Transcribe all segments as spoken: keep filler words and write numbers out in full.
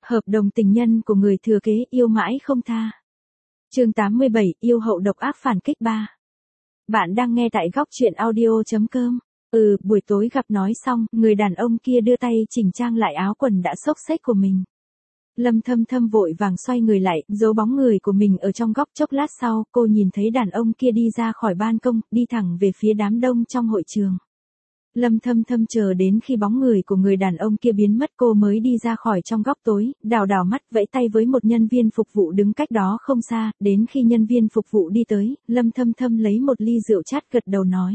Hợp đồng tình nhân của người thừa kế yêu mãi không tha. Chương tám mươi bảy, yêu hậu độc ác phản kích ba. Bạn đang nghe tại góc truyện audio chấm com. Ừ, buổi tối gặp nói xong, người đàn ông kia đưa tay chỉnh trang lại áo quần đã xốc xếch của mình. Lâm Thâm Thâm vội vàng xoay người lại, giấu bóng người của mình ở trong góc. Chốc lát sau, cô nhìn thấy đàn ông kia đi ra khỏi ban công, đi thẳng về phía đám đông trong hội trường. Lâm Thâm Thâm chờ đến khi bóng người của người đàn ông kia biến mất cô mới đi ra khỏi trong góc tối, đảo đảo mắt vẫy tay với một nhân viên phục vụ đứng cách đó không xa, đến khi nhân viên phục vụ đi tới, Lâm Thâm Thâm lấy một ly rượu chát gật đầu nói.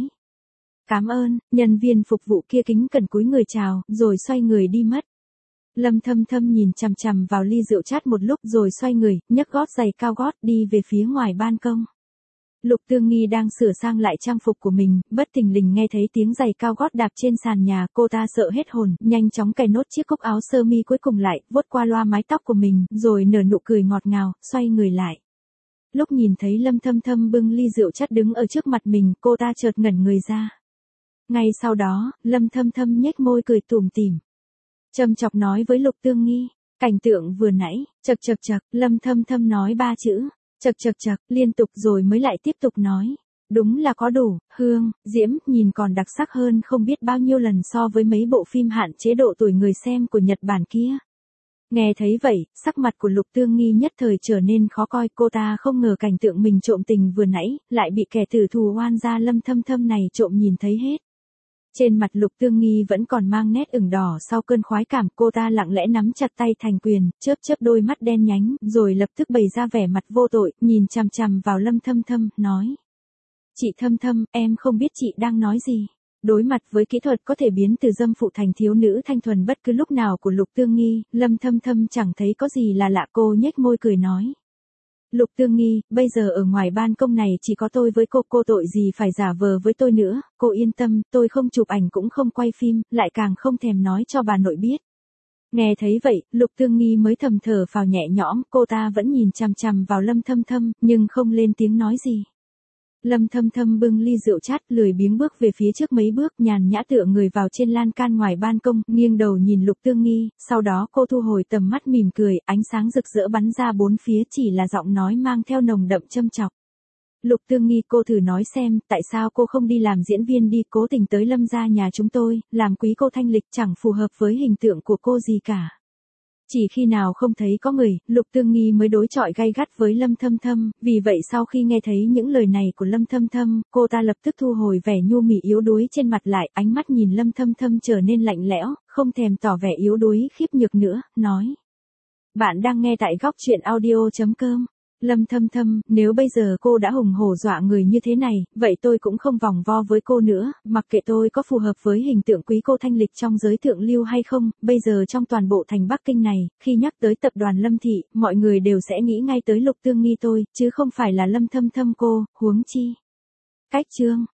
Cảm ơn, nhân viên phục vụ kia kính cẩn cúi người chào, rồi xoay người đi mất. Lâm Thâm Thâm nhìn chằm chằm vào ly rượu chát một lúc rồi xoay người, nhấc gót giày cao gót đi về phía ngoài ban công. Lục Tương Nghi đang sửa sang lại trang phục của mình, bất thình lình nghe thấy tiếng giày cao gót đạp trên sàn nhà, cô ta sợ hết hồn, nhanh chóng cài nốt chiếc cúc áo sơ mi cuối cùng lại, vuốt qua loa mái tóc của mình, rồi nở nụ cười ngọt ngào, xoay người lại. Lúc nhìn thấy Lâm Thâm Thâm bưng ly rượu chát đứng ở trước mặt mình, cô ta chợt ngẩn người ra. Ngay sau đó, Lâm Thâm Thâm nhếch môi cười tủm tỉm, châm chọc nói với Lục Tương Nghi, cảnh tượng vừa nãy, chậc chậc chậc, Lâm Thâm Thâm nói ba chữ. Chậc chậc chậc, liên tục rồi mới lại tiếp tục nói. Đúng là có đủ, hương, diễm, nhìn còn đặc sắc hơn không biết bao nhiêu lần so với mấy bộ phim hạn chế độ tuổi người xem của Nhật Bản kia. Nghe thấy vậy, sắc mặt của Lục Tương Nghi nhất thời trở nên khó coi. Cô ta không ngờ cảnh tượng mình trộm tình vừa nãy, lại bị kẻ tử thù oan gia Lâm Thâm Thâm này trộm nhìn thấy hết. Trên mặt Lục Tương Nghi vẫn còn mang nét ửng đỏ sau cơn khoái cảm, cô ta lặng lẽ nắm chặt tay thành quyền, chớp chớp đôi mắt đen nhánh, rồi lập tức bày ra vẻ mặt vô tội, nhìn chằm chằm vào Lâm Thâm Thâm, nói. Chị Thâm Thâm, em không biết chị đang nói gì. Đối mặt với kỹ thuật có thể biến từ dâm phụ thành thiếu nữ thanh thuần bất cứ lúc nào của Lục Tương Nghi, Lâm Thâm Thâm chẳng thấy có gì là lạ, cô nhếch môi cười nói. Lục Tương Nghi, bây giờ ở ngoài ban công này chỉ có tôi với cô, cô tội gì phải giả vờ với tôi nữa, cô yên tâm, tôi không chụp ảnh cũng không quay phim, lại càng không thèm nói cho bà nội biết. Nghe thấy vậy, Lục Tương Nghi mới thầm thở phào nhẹ nhõm, cô ta vẫn nhìn chằm chằm vào Lâm Thâm Thâm, nhưng không lên tiếng nói gì. Lâm Thâm Thâm bưng ly rượu chát lười biếng bước về phía trước mấy bước, nhàn nhã tựa người vào trên lan can ngoài ban công, nghiêng đầu nhìn Lục Tương Nghi, sau đó cô thu hồi tầm mắt mỉm cười, ánh sáng rực rỡ bắn ra bốn phía, chỉ là giọng nói mang theo nồng đậm châm chọc. Lục Tương Nghi, cô thử nói xem, tại sao cô không đi làm diễn viên đi, cố tình tới Lâm gia nhà chúng tôi, làm quý cô thanh lịch, chẳng phù hợp với hình tượng của cô gì cả. Chỉ khi nào không thấy có người, Lục Tương Nghi mới đối chọi gay gắt với Lâm Thâm Thâm, vì vậy sau khi nghe thấy những lời này của Lâm Thâm Thâm, cô ta lập tức thu hồi vẻ nhu mì yếu đuối trên mặt lại, ánh mắt nhìn Lâm Thâm Thâm trở nên lạnh lẽo, không thèm tỏ vẻ yếu đuối khiếp nhược nữa, nói. Bạn đang nghe tại góc truyện audio chấm com. Lâm Thâm Thâm, nếu bây giờ cô đã hùng hổ dọa người như thế này, vậy tôi cũng không vòng vo với cô nữa, mặc kệ tôi có phù hợp với hình tượng quý cô thanh lịch trong giới thượng lưu hay không, bây giờ trong toàn bộ thành Bắc Kinh này, khi nhắc tới tập đoàn Lâm Thị, mọi người đều sẽ nghĩ ngay tới Lục Tương Nghi tôi, chứ không phải là Lâm Thâm Thâm cô, huống chi. Cách chương.